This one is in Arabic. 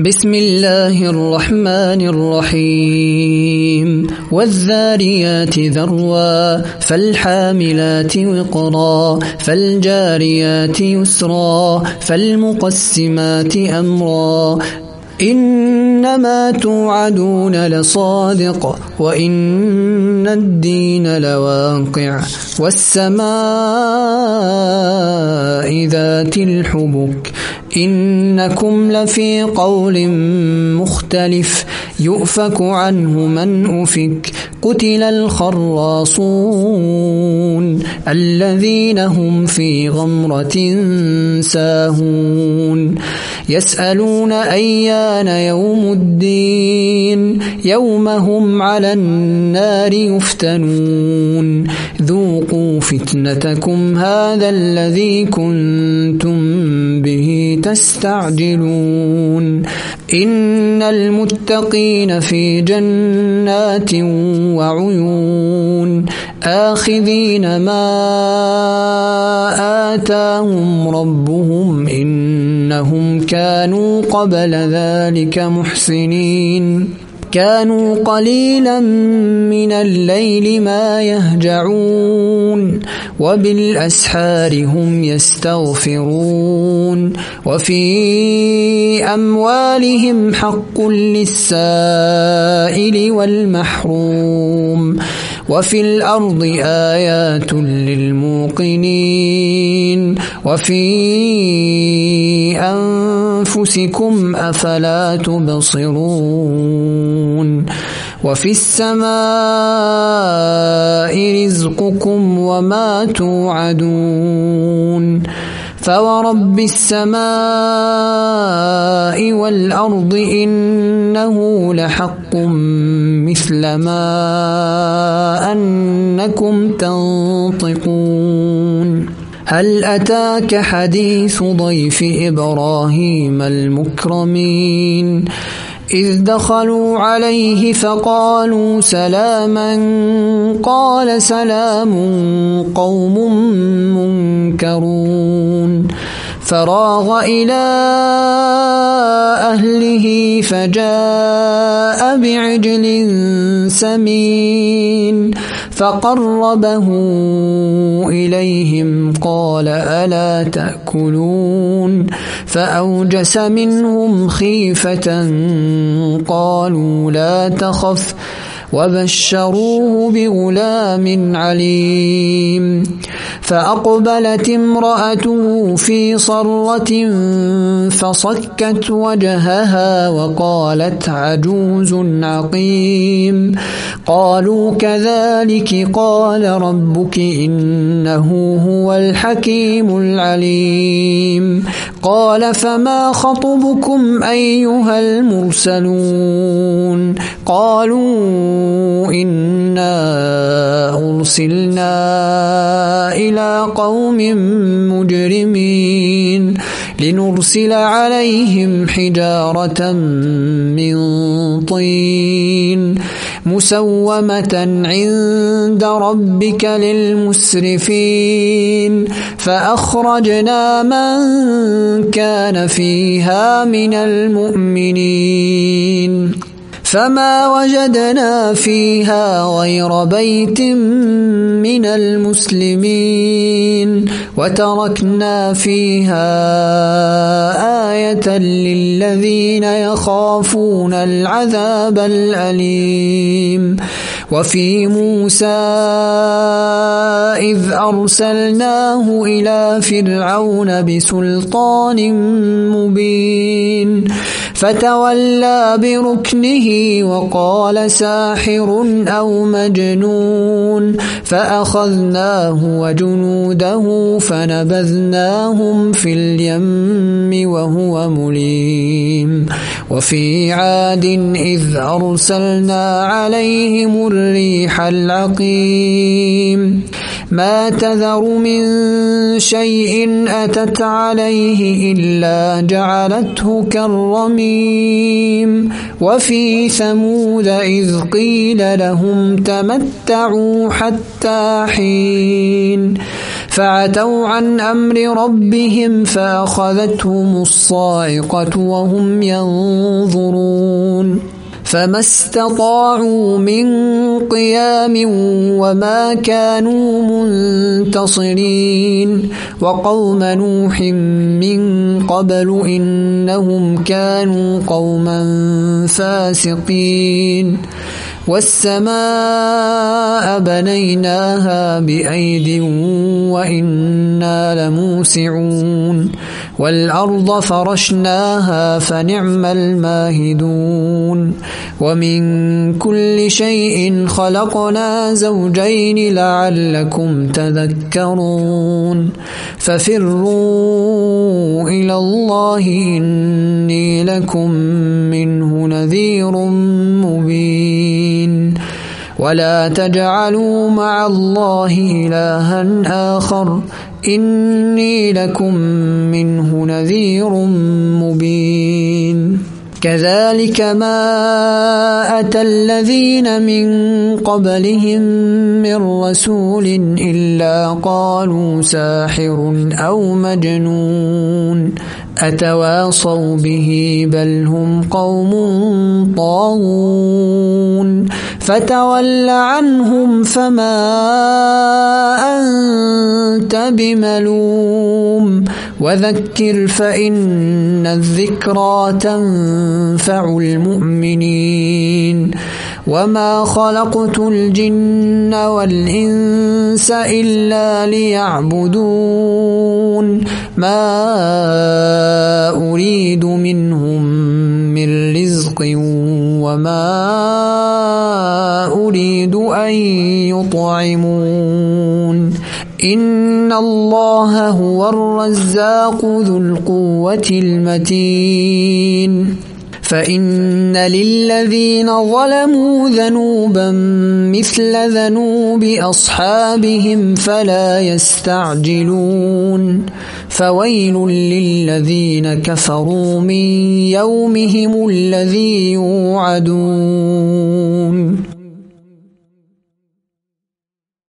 بسم الله الرحمن الرحيم والذاريات ذروا فالحاملات وقرا فالجاريات يسرا فالمقسمات أمرا إنما توعدون لصادق وإن الدين لواقع والسماء ذات الحبك إنكم لفي قول مختلف يؤفك عنه من أفك قتل الخراصون الذين هم في غمرة ساهون يسألون أيان يوم الدين يوم هم على النار يفتنون ذوقوا فتنتكم هذا الذي كنتم به تستعجلون إن المتقين في جنات وعيون آخذين ما آتاهم ربهم إنهم كانوا قبل ذلك محسنين كانوا قليلا من الليل ما يهجعون وبالأسحار هم يستغفرون وفي أموالهم حق للسائل والمحروم وفي الأرض آيات للموقنين وفي أنفسكم أفلا تبصرون وفي السماء رزقكم وما توعدون فورب السماء والأرض إنه لحق مثل ما أنكم تنطقون هل أتاك حديث ضيف إبراهيم المكرمين إذ دخلوا عليه فقالوا سلاما قال سلام قوم منكرون فراغ إلى أهله فجاء بعجل سمين فقربه إليهم قال ألا تأكلون فأوجس منهم خيفة قالوا لا تخف وبشروه بغلام عليم فأقبلت امرأته في صرة فصكت وجهها وقالت عجوز عقيم قالوا كذلك قال ربك إنه هو الحكيم العليم قال فما خطبكم أيها المرسلون قالوا إنا أرسلنا إلى قوم مجرمين لنرسل عليهم حجارة من طين مسومة عند ربك للمسرفين فأخرجنا من كان فيها من المؤمنين فما وجدنا فيها غير بيت من المسلمين وتركنا فيها آية للذين يخافون العذاب الأليم وفي موسى إذ أرسلناه إلى فرعون بسلطان مبين فتولى بركنه وقال ساحر أو مجنون فأخذناه وجنوده فنبذناهم في اليم وهو مليم وفي عاد إذ أرسلنا عليهم الريح العقيم ما تذر من شيء أتت عليه إلا جعلته كالرميم وفي ثمود إذ قيل لهم تمتعوا حتى حين فعتوا عن أمر ربهم فأخذتهم الصاعقة وهم ينظرون فما استطاعوا من قيام وما كانوا منتصرين وقوم نوح من قبل إنهم كانوا قوما فاسقين والسماء بنيناها بأيد وإنا لموسعون والأرض فرشناها فنعم الماهدون ومن كل شيء خلقنا زوجين لعلكم تذكرون ففروا إلى الله إني لكم منه نذير مبين ولا تجعلوا مع الله إلها آخر إني لكم منه نذير مبين كذلك ما أتى الذين من قبلهم من رسول إلا قالوا ساحر أو مجنون أتواصوا به بل هم قوم طاغون فتول عنهم فما أنت بملوم وذكر فإن الذكرى تنفع المؤمنين وما خلقت الجن والإنس إلا ليعبدون ما أريد منهم من رزق وما أريد أن يطعمون إن الله هو الرزاق ذو القوة المتين فإن للذين ظلموا ذنوبا مثل ذنوب أصحابهم فلا يستعجلون فويل للذين كفروا من يومهم الذي يوعدون